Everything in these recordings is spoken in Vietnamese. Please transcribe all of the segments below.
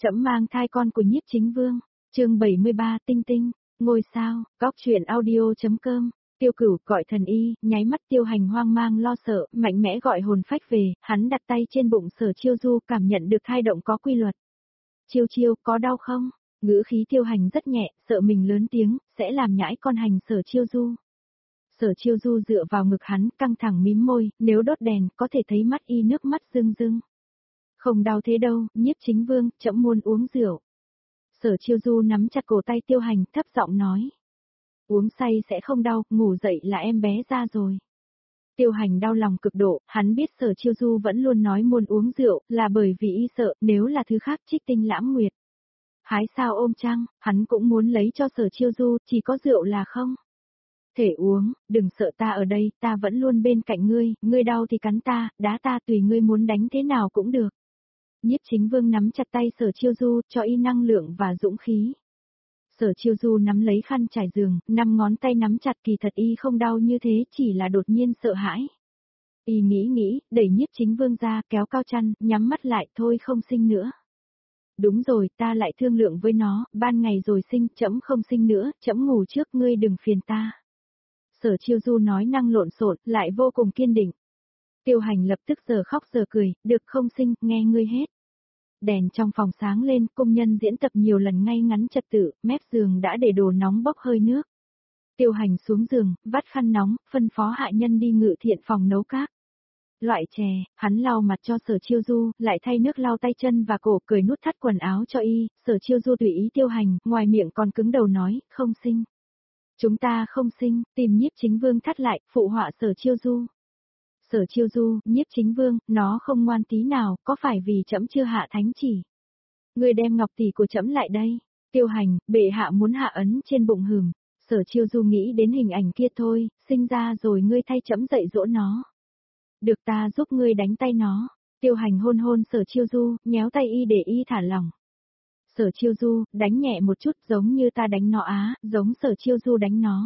Trẫm mang thai con của Nhiếp Chính Vương. Chương 73 Tinh Tinh, ngôi sao, góc truyện audio.com. Tiêu Cửu gọi thần y, nháy mắt Tiêu Hành hoang mang lo sợ, mạnh mẽ gọi hồn phách về, hắn đặt tay trên bụng Sở Chiêu Du, cảm nhận được thai động có quy luật. Chiêu Chiêu, có đau không? Ngữ khí Tiêu Hành rất nhẹ, sợ mình lớn tiếng, sẽ làm nhãi con hành Sở Chiêu Du. Sở Chiêu Du dựa vào ngực hắn, căng thẳng mím môi, nếu đốt đèn, có thể thấy mắt y nước mắt rưng rưng. Không đau thế đâu, Nhiếp Chính Vương, trẫm muốn uống rượu. Sở Chiêu Du nắm chặt cổ tay Tiêu Hành, thấp giọng nói. Uống say sẽ không đau, ngủ dậy là em bé ra rồi. Tiêu Hành đau lòng cực độ, hắn biết Sở Chiêu Du vẫn luôn nói muốn uống rượu, là bởi vì y sợ, nếu là thứ khác Trích Tinh Lãm Nguyệt. Hái sao ôm trăng, hắn cũng muốn lấy cho Sở Chiêu Du, chỉ có rượu là không. Thể uống, đừng sợ ta ở đây, ta vẫn luôn bên cạnh ngươi đau thì cắn ta, đá ta tùy ngươi muốn đánh thế nào cũng được. Nhiếp Chính Vương nắm chặt tay Sở Chiêu Du, cho y năng lượng và dũng khí. Sở Chiêu Du nắm lấy khăn trải giường, 5 ngón tay nắm chặt, kỳ thật y không đau như thế, chỉ là đột nhiên sợ hãi. Y nghĩ, đẩy Nhiếp Chính Vương ra, kéo cao chăn, nhắm mắt lại, thôi không sinh nữa. Đúng rồi, ta lại thương lượng với nó, ban ngày rồi sinh, trẫm không sinh nữa, trẫm ngủ trước, ngươi đừng phiền ta. Sở Chiêu Du nói năng lộn xộn, lại vô cùng kiên định. Tiêu Hành lập tức giờ khóc giờ cười, được không sinh, nghe ngươi hết. Đèn trong phòng sáng lên, công nhân diễn tập nhiều lần ngay ngắn trật tự, mép giường đã để đồ nóng bốc hơi nước. Tiêu Hành xuống giường, vắt khăn nóng, phân phó hạ nhân đi ngự thiện phòng nấu cát. Loại chè, hắn lau mặt cho Sở Chiêu Du, lại thay nước lau tay chân và cổ, cười nút thắt quần áo cho y. Sở Chiêu Du tùy ý Tiêu Hành, ngoài miệng còn cứng đầu nói, không sinh. Chúng ta không sinh, tìm Nhiếp Chính Vương thắt lại, phụ họa Sở Chiêu Du. Sở Chiêu Du, Nhiếp Chính Vương, nó không ngoan tí nào, có phải vì trẫm chưa hạ thánh chỉ? Ngươi đem ngọc tỷ của trẫm lại đây. Tiêu Hành, bệ hạ muốn hạ ấn trên bụng hừm. Sở Chiêu Du nghĩ đến hình ảnh kia thôi, sinh ra rồi ngươi thay trẫm dạy dỗ nó. Được, ta giúp ngươi đánh tay nó. Tiêu Hành hôn hôn Sở Chiêu Du, nhéo tay y để y thả lỏng. Sở Chiêu Du, đánh nhẹ một chút, giống như ta đánh nó á, giống Sở Chiêu Du đánh nó.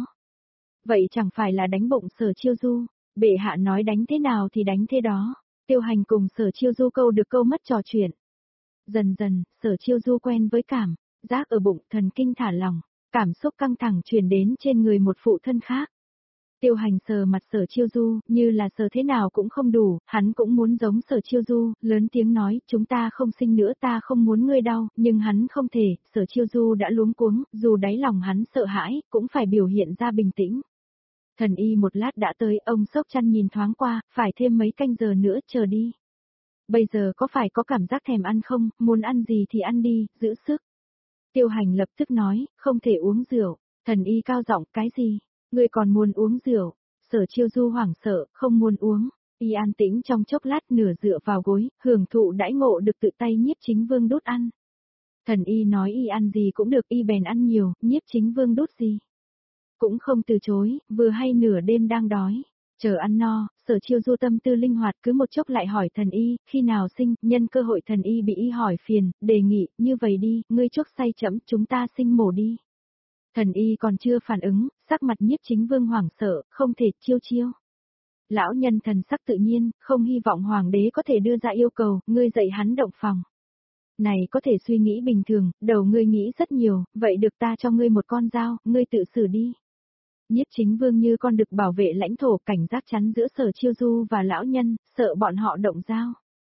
Vậy chẳng phải là đánh bụng Sở Chiêu Du? Bệ hạ nói đánh thế nào thì đánh thế đó. Tiêu Hành cùng Sở Chiêu Du câu được câu mất trò chuyện. Dần dần, Sở Chiêu Du quen với cảm giác ở bụng, thần kinh thả lỏng, cảm xúc căng thẳng truyền đến trên người một phụ thân khác. Tiêu Hành sờ mặt Sở Chiêu Du, như là sờ thế nào cũng không đủ, hắn cũng muốn giống Sở Chiêu Du, lớn tiếng nói, chúng ta không sinh nữa, ta không muốn ngươi đau, nhưng hắn không thể. Sở Chiêu Du đã luống cuống, dù đáy lòng hắn sợ hãi, cũng phải biểu hiện ra bình tĩnh. Thần y một lát đã tới, ông sốc chăn nhìn thoáng qua, phải thêm mấy canh giờ nữa, chờ đi. Bây giờ có phải có cảm giác thèm ăn không, muốn ăn gì thì ăn đi, giữ sức. Tiêu Hành lập tức nói, không thể uống rượu. Thần y cao giọng, cái gì? Ngươi còn muốn uống rượu? Sở Chiêu Du hoảng sợ, không muốn uống. Y an tĩnh trong chốc lát, nửa dựa vào gối, hưởng thụ đãi ngộ được tự tay Nhiếp Chính Vương đút ăn. Thần y nói y ăn gì cũng được, y bèn ăn nhiều, Nhiếp Chính Vương đút gì cũng không từ chối, vừa hay nửa đêm đang đói. Chờ ăn no, Sở Chiêu Du tâm tư linh hoạt, cứ một chốc lại hỏi thần y, khi nào sinh, nhân cơ hội thần y bị y hỏi phiền, đề nghị, như vậy đi, ngươi chuốc say trẫm, chúng ta sinh mổ đi. Thần y còn chưa phản ứng, sắc mặt Nhiếp Chính Vương hoảng sợ, không thể. Chiêu. Lão nhân thần sắc tự nhiên, không hy vọng hoàng đế có thể đưa ra yêu cầu, ngươi dạy hắn động phòng. Này có thể suy nghĩ bình thường, đầu ngươi nghĩ rất nhiều, vậy được, ta cho ngươi một con dao, ngươi tự xử đi. Nhiếp Chính Vương như con đực bảo vệ lãnh thổ, cảnh giác chắn giữa Sở Chiêu Du và lão nhân, sợ bọn họ động dao.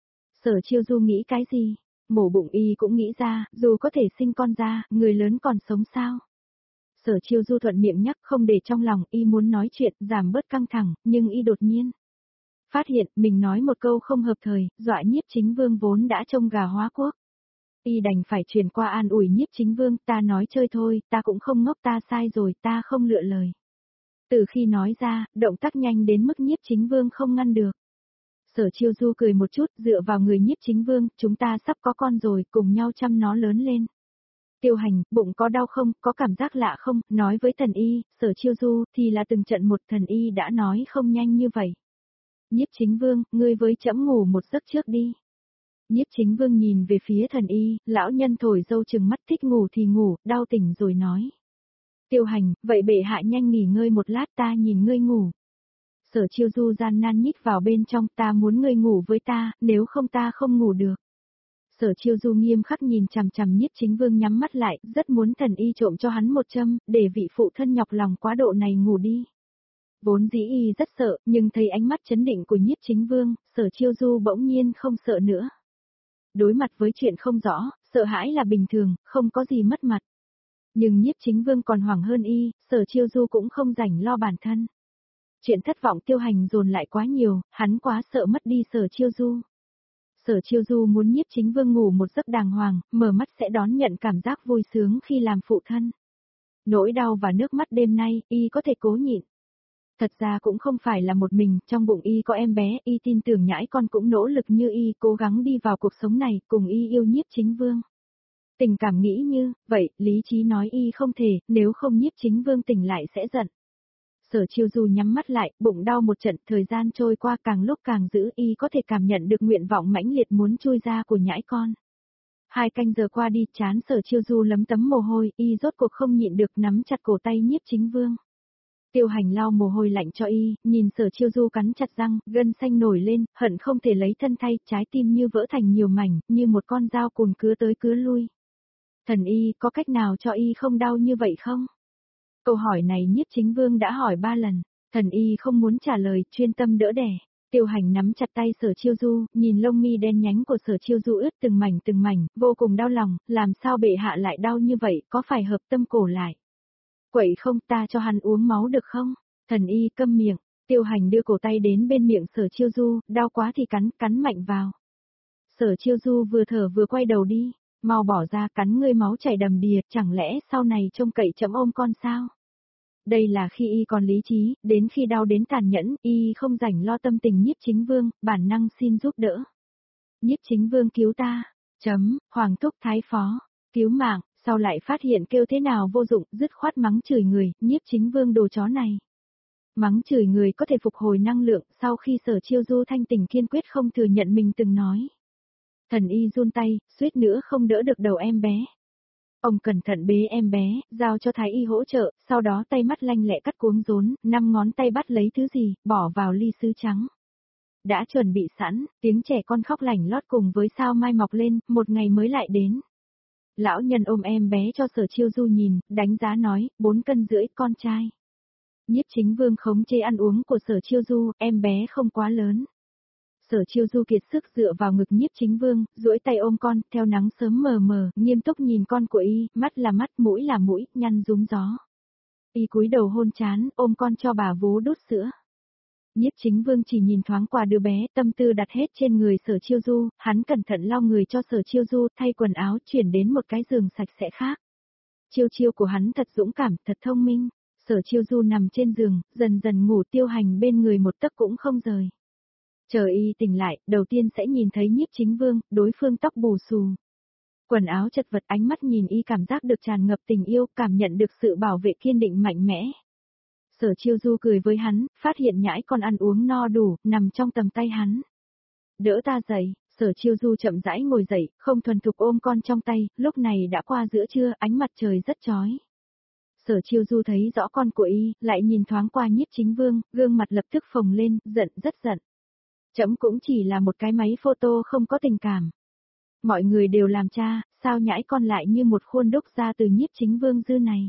Sở Chiêu Du nghĩ cái gì? Mổ bụng y cũng nghĩ ra, dù có thể sinh con ra, người lớn còn sống sao? Sở Chiêu Du thuận miệng nhắc, không để trong lòng, y muốn nói chuyện, giảm bớt căng thẳng, nhưng y đột nhiên phát hiện mình nói một câu không hợp thời, dọa Nhiếp Chính Vương vốn đã trông gà hóa quốc. Y đành phải truyền qua an ủi Nhiếp Chính Vương, ta nói chơi thôi, ta cũng không ngốc, ta sai rồi, ta không lựa lời. Từ khi nói ra, động tác nhanh đến mức Nhiếp Chính Vương không ngăn được. Sở Chiêu Du cười một chút, dựa vào người Nhiếp Chính Vương, chúng ta sắp có con rồi, cùng nhau chăm nó lớn lên. Tiêu Hành, bụng có đau không, có cảm giác lạ không, nói với thần y. Sở Chiêu Du thì là từng trận một, thần y đã nói không nhanh như vậy. Nhiếp Chính Vương, ngươi với trẫm ngủ một giấc trước đi. Nhiếp Chính Vương nhìn về phía thần y, lão nhân thổi dâu chừng mắt, thích ngủ thì ngủ, đau tỉnh rồi nói. Tiêu Hành, vậy bệ hạ nhanh nghỉ ngơi một lát, ta nhìn ngươi ngủ. Sở Chiêu Du gian nan nhích vào bên trong, ta muốn ngươi ngủ với ta, nếu không ta không ngủ được. Sở Chiêu Du nghiêm khắc nhìn chằm chằm Nhiếp Chính Vương nhắm mắt lại, rất muốn thần y trộm cho hắn một châm, để vị phụ thân nhọc lòng quá độ này ngủ đi. Vốn dĩ y rất sợ, nhưng thấy ánh mắt chấn định của Nhiếp Chính Vương, Sở Chiêu Du bỗng nhiên không sợ nữa. Đối mặt với chuyện không rõ, sợ hãi là bình thường, không có gì mất mặt. Nhưng Nhiếp Chính Vương còn hoảng hơn y, Sở Chiêu Du cũng không rảnh lo bản thân. Chuyện thất vọng Tiêu Hành dồn lại quá nhiều, hắn quá sợ mất đi Sở Chiêu Du. Sở Chiêu Du muốn Nhiếp Chính Vương ngủ một giấc đàng hoàng, mở mắt sẽ đón nhận cảm giác vui sướng khi làm phụ thân. Nỗi đau và nước mắt đêm nay, y có thể cố nhịn. Thật ra cũng không phải là một mình, trong bụng y có em bé, y tin tưởng nhãi con cũng nỗ lực như y, cố gắng đi vào cuộc sống này, cùng y yêu Nhiếp Chính Vương. Tình cảm nghĩ như, vậy, lý trí nói y không thể, nếu không Nhiếp Chính Vương tỉnh lại sẽ giận. Sở Chiêu Du nhắm mắt lại, bụng đau một trận, thời gian trôi qua càng lúc càng dữ, y có thể cảm nhận được nguyện vọng mãnh liệt muốn chui ra của nhãi con. 2 canh giờ qua đi, trán Sở Chiêu Du lấm tấm mồ hôi, y rốt cuộc không nhịn được nắm chặt cổ tay Nhiếp Chính Vương. Tiêu Hành lau mồ hôi lạnh cho y, nhìn Sở Chiêu Du cắn chặt răng, gân xanh nổi lên, hận không thể lấy thân thay, trái tim như vỡ thành nhiều mảnh, như một con dao cùn cứa tới cứa lui. Thần y, có cách nào cho y không đau như vậy không? Câu hỏi này Nhiếp Chính Vương đã hỏi 3 lần, thần y không muốn trả lời, chuyên tâm đỡ đẻ. Tiêu Hành nắm chặt tay Sở Chiêu Du, nhìn lông mi đen nhánh của Sở Chiêu Du ướt từng mảnh, vô cùng đau lòng, làm sao bệ hạ lại đau như vậy, có phải hợp tâm cổ lại? Quậy không, ta cho hắn uống máu được không? Thần y câm miệng, Tiêu Hành đưa cổ tay đến bên miệng Sở Chiêu Du, đau quá thì cắn mạnh vào. Sở Chiêu Du vừa thở vừa quay đầu đi, mau bỏ ra, cắn ngươi máu chảy đầm đìa, chẳng lẽ sau này trông cậy chậm ôm con sao? Đây là khi y còn lý trí, đến khi đau đến tàn nhẫn, y không rảnh lo tâm tình Nhiếp Chính Vương, bản năng xin giúp đỡ. Nhiếp Chính Vương cứu ta, Hoàng thúc thái phó, cứu mạng, sau lại phát hiện kêu thế nào vô dụng, dứt khoát mắng chửi người, Nhiếp Chính Vương đồ chó này. Mắng chửi người có thể phục hồi năng lượng, sau khi Sở Chiêu Du thanh tỉnh kiên quyết không thừa nhận mình từng nói. Thần y run tay, suýt nữa không đỡ được đầu em bé. Ông cẩn thận bế em bé, giao cho thái y hỗ trợ, sau đó tay mắt lanh lẹ cắt cuống rốn, 5 ngón tay bắt lấy thứ gì, bỏ vào ly sứ trắng. Đã chuẩn bị sẵn, tiếng trẻ con khóc lảnh lót cùng với sao mai mọc lên, một ngày mới lại đến. Lão nhân ôm em bé cho Sở Chiêu Du nhìn, đánh giá nói, 4 cân rưỡi con trai. Nhiếp Chính Vương khống chế ăn uống của Sở Chiêu Du, em bé không quá lớn. Sở Chiêu Du kiệt sức dựa vào ngực Nhiếp Chính Vương, duỗi tay ôm con, theo nắng sớm mờ mờ, nghiêm túc nhìn con của y, mắt là mắt, mũi là mũi, nhăn rúm gió. Y cúi đầu hôn trán, ôm con cho bà vú đút sữa. Nhiếp Chính Vương chỉ nhìn thoáng qua đứa bé, tâm tư đặt hết trên người Sở Chiêu Du, hắn cẩn thận lau người cho Sở Chiêu Du, thay quần áo, chuyển đến một cái giường sạch sẽ khác. Chiêu chiêu của hắn thật dũng cảm, thật thông minh. Sở Chiêu Du nằm trên giường, dần dần ngủ, Tiêu Hành bên người một tấc cũng không rời. Chờ y tỉnh lại, đầu tiên sẽ nhìn thấy Nhiếp Chính Vương, đối phương tóc bù xù. Quần áo chật vật, ánh mắt nhìn y cảm giác được tràn ngập tình yêu, cảm nhận được sự bảo vệ kiên định mạnh mẽ. Sở Chiêu Du cười với hắn, phát hiện nhãi con ăn uống no đủ, nằm trong tầm tay hắn. Đỡ ta dậy, Sở Chiêu Du chậm rãi ngồi dậy, không thuần thục ôm con trong tay, lúc này đã qua giữa trưa, ánh mặt trời rất chói. Sở Chiêu Du thấy rõ con của y, lại nhìn thoáng qua Nhiếp Chính Vương, gương mặt lập tức phồng lên, giận, rất giận. Trẫm cũng chỉ là một cái máy photo không có tình cảm. Mọi người đều làm cha, sao nhãi con lại như một khuôn đúc ra từ Nhiếp Chính Vương dư này.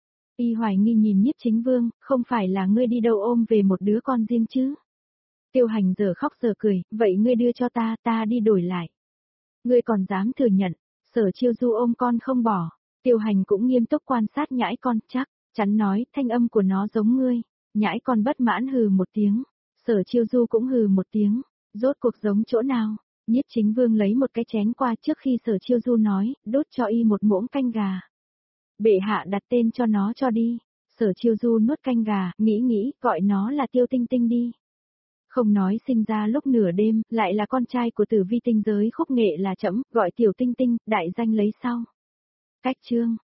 Y hoài nghi nhìn Nhiếp Chính Vương, không phải là ngươi đi đâu ôm về một đứa con riêng chứ? Tiêu Hành giờ khóc giờ cười, vậy ngươi đưa cho ta, ta đi đổi lại. Ngươi còn dám thừa nhận, Sở Chiêu Du ôm con không bỏ. Tiêu Hành cũng nghiêm túc quan sát nhãi con, chắn nói, thanh âm của nó giống ngươi. Nhãi con bất mãn hừ một tiếng. Sở Chiêu Du cũng hừ một tiếng, rốt cuộc giống chỗ nào? Nhiếp Chính Vương lấy một cái chén qua trước khi Sở Chiêu Du nói, đốt cho y một muỗng canh gà. Bệ hạ đặt tên cho nó cho đi. Sở Chiêu Du nuốt canh gà, nghĩ, gọi nó là Tiêu Tinh Tinh đi. Không nói sinh ra lúc nửa đêm, lại là con trai của Tử Vi tinh giới khúc nghệ là trẫm, gọi Tiểu Tinh Tinh, đại danh lấy sau. Cách chương